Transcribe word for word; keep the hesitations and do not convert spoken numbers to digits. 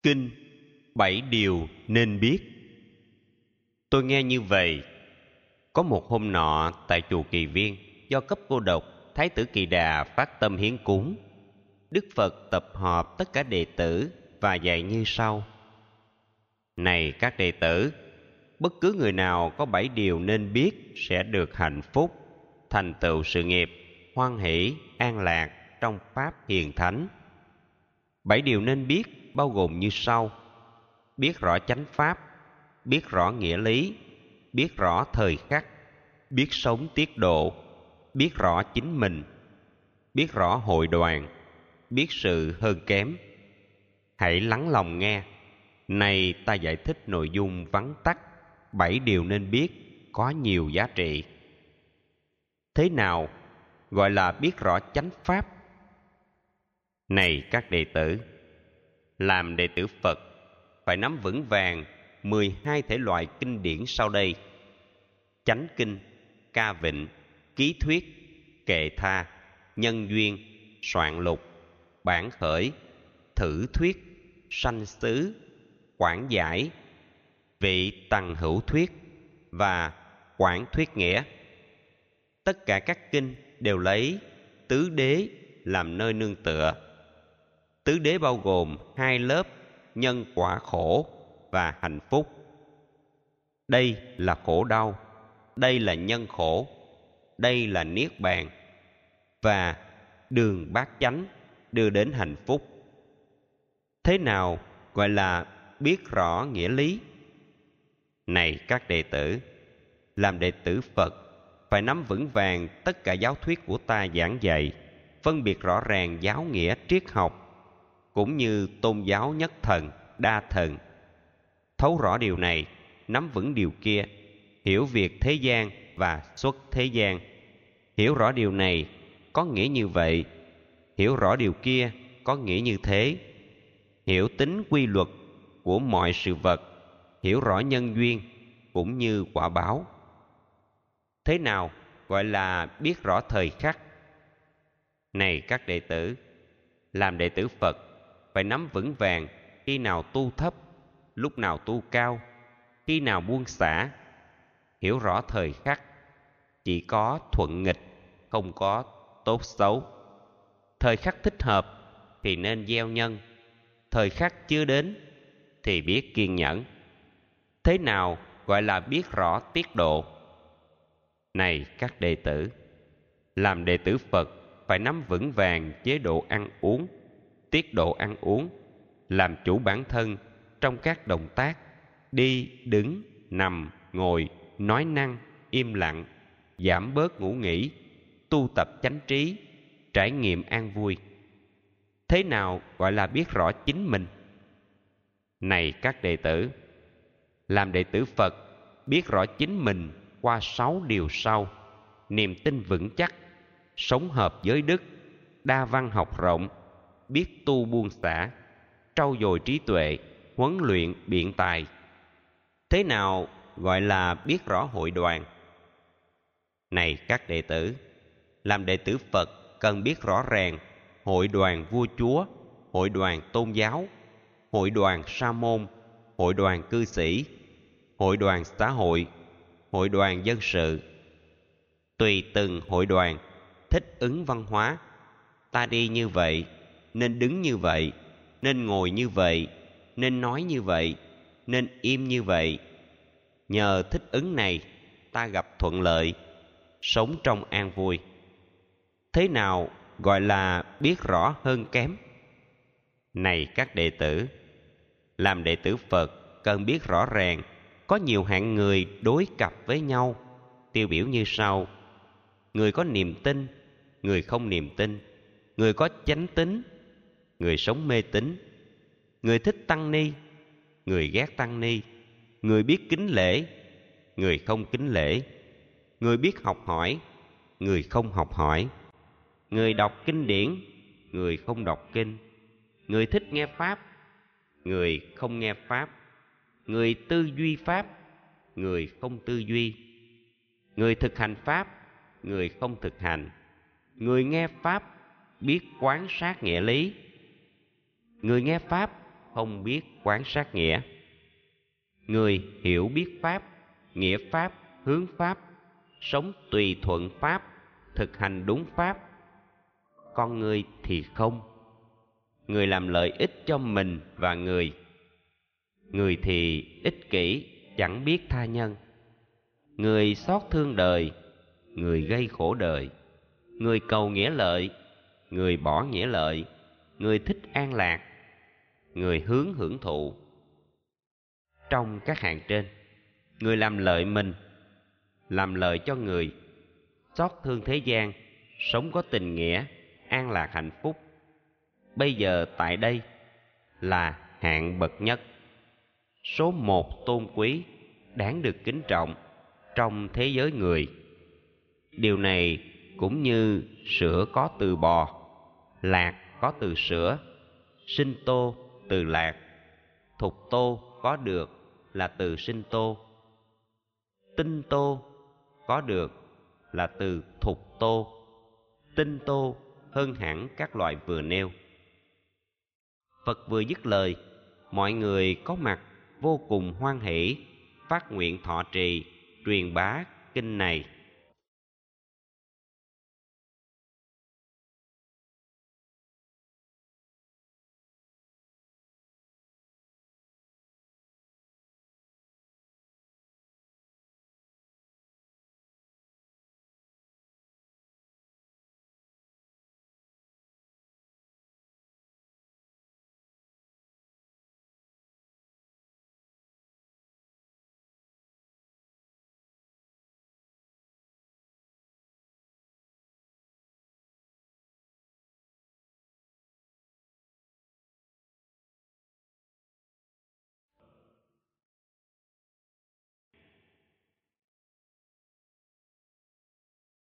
Kinh Bảy Điều Nên Biết. Tôi nghe như vậy. Có một hôm nọ tại chùa Kỳ Viên, do cấp cô độc, Thái tử Kỳ Đà phát tâm hiến cúng. Đức Phật tập họp tất cả đệ tử và dạy như sau: Này các đệ tử, bất cứ người nào có bảy điều nên biết sẽ được hạnh phúc, thành tựu sự nghiệp, hoan hỷ, an lạc trong pháp hiền thánh. Bảy điều nên biết bao gồm như sau: biết rõ chánh pháp, biết rõ nghĩa lý, biết rõ thời khắc, biết sống tiết độ, biết rõ chính mình, biết rõ hội đoàn, biết sự hơn kém. Hãy lắng lòng nghe. Này ta giải thích nội dung vắn tắt bảy điều nên biết có nhiều giá trị. Thế nào gọi là biết rõ chánh pháp? Này các đệ tử, làm đệ tử Phật phải nắm vững vàng mười hai thể loại kinh điển sau đây: Chánh kinh, Ca Vịnh, Ký thuyết, Kệ tha, Nhân duyên, Soạn lục, Bản khởi, Thử thuyết, Sanh xứ, Quảng giải, Vị tằng hữu thuyết và Quảng thuyết nghĩa. Tất cả các kinh đều lấy tứ đế làm nơi nương tựa. Tứ đế bao gồm hai lớp: nhân quả khổ và hạnh phúc. Đây là khổ đau, đây là nhân khổ, đây là niết bàn, và đường bát chánh đưa đến hạnh phúc. Thế nào gọi là biết rõ nghĩa lý? Này các đệ tử, làm đệ tử Phật phải nắm vững vàng tất cả giáo thuyết của ta giảng dạy, phân biệt rõ ràng giáo nghĩa triết học cũng như tôn giáo nhất thần, đa thần. Thấu rõ điều này, nắm vững điều kia, hiểu việc thế gian và xuất thế gian. Hiểu rõ điều này có nghĩa như vậy, hiểu rõ điều kia có nghĩa như thế. Hiểu tính quy luật của mọi sự vật, hiểu rõ nhân duyên cũng như quả báo. Thế nào gọi là biết rõ thời khắc? Này các đệ tử, làm đệ tử Phật phải nắm vững vàng khi nào tu thấp, lúc nào tu cao, khi nào buông xả. Hiểu rõ thời khắc, chỉ có thuận nghịch, không có tốt xấu. Thời khắc thích hợp thì nên gieo nhân, thời khắc chưa đến thì biết kiên nhẫn. Thế nào gọi là biết rõ tiết độ? Này các đệ tử, làm đệ tử Phật phải nắm vững vàng chế độ ăn uống, tiết độ ăn uống, làm chủ bản thân trong các động tác đi, đứng, nằm, ngồi, nói năng, im lặng, giảm bớt ngủ nghỉ, tu tập chánh trí, trải nghiệm an vui. Thế nào gọi là biết rõ chính mình? Này các đệ tử, làm đệ tử Phật biết rõ chính mình qua sáu điều sau: niềm tin vững chắc, sống hợp giới đức, đa văn học rộng, biết tu buông xả, trau dồi trí tuệ, huấn luyện biện tài. Thế nào gọi là biết rõ hội đoàn? Này các đệ tử, làm đệ tử Phật cần biết rõ ràng hội đoàn vua chúa, hội đoàn tôn giáo, hội đoàn sa môn, hội đoàn cư sĩ, hội đoàn xã hội, hội đoàn dân sự. Tùy từng hội đoàn thích ứng văn hóa. Ta đi như vậy, nên đứng như vậy, nên ngồi như vậy, nên nói như vậy, nên im như vậy. Nhờ thích ứng này, ta gặp thuận lợi, sống trong an vui. Thế nào gọi là biết rõ hơn kém? Này các đệ tử, làm đệ tử Phật cần biết rõ ràng có nhiều hạng người đối cặp với nhau, tiêu biểu như sau: người có niềm tin, người không niềm tin, người có chánh tín, người sống mê tín, người thích tăng ni, người ghét tăng ni, người biết kính lễ, người không kính lễ, người biết học hỏi, người không học hỏi, người đọc kinh điển, người không đọc kinh, người thích nghe pháp, người không nghe pháp, người tư duy pháp, người không tư duy, người thực hành pháp, người không thực hành, người nghe pháp biết quán sát nghĩa lý, người nghe pháp không biết quán sát nghĩa. Người hiểu biết pháp, nghĩa pháp, hướng pháp, sống tùy thuận pháp, thực hành đúng pháp. Con người thì không. Người làm lợi ích cho mình và người. Người thì ích kỷ, chẳng biết tha nhân. Người xót thương đời, người gây khổ đời. Người cầu nghĩa lợi, người bỏ nghĩa lợi. Người thích an lạc, người hướng hưởng thụ. Trong các hạng trên, người làm lợi mình, làm lợi cho người, xót thương thế gian, sống có tình nghĩa, an lạc hạnh phúc. Bây giờ tại đây là hạng bậc nhất, số một tôn quý, đáng được kính trọng trong thế giới người. Điều này cũng như sữa có từ bò, lạc có từ sữa, sinh tô từ lạc, thục tô có được là từ sinh tô, tinh tô có được là từ thục tô. Tinh tô hơn hẳn các loại vừa nêu. Phật vừa dứt lời, mọi người có mặt vô cùng hoan hỷ, phát nguyện thọ trì, truyền bá kinh này.